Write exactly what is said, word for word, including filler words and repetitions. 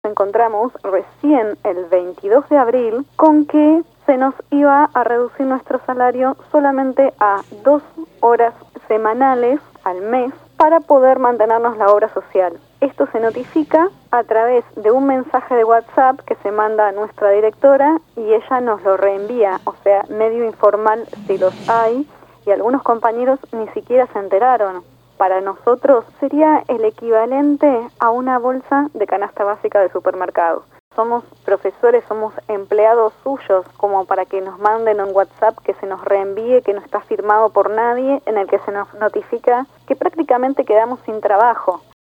encontramos recién el veintidós de abril con que se nos iba a reducir nuestro salario solamente a dos horas semanales al mes para poder mantenernos la obra social. Esto se notifica a través de un mensaje de WhatsApp que se manda a nuestra directora y ella nos lo reenvía, o sea, medio informal si los hay, y algunos compañeros ni siquiera se enteraron. Para nosotros sería el equivalente a una bolsa de canasta básica de supermercado. Somos profesores, somos empleados suyos, como para que nos manden un WhatsApp que se nos reenvíe, que no está firmado por nadie, en el que se nos notifica que prácticamente quedamos sin trabajo.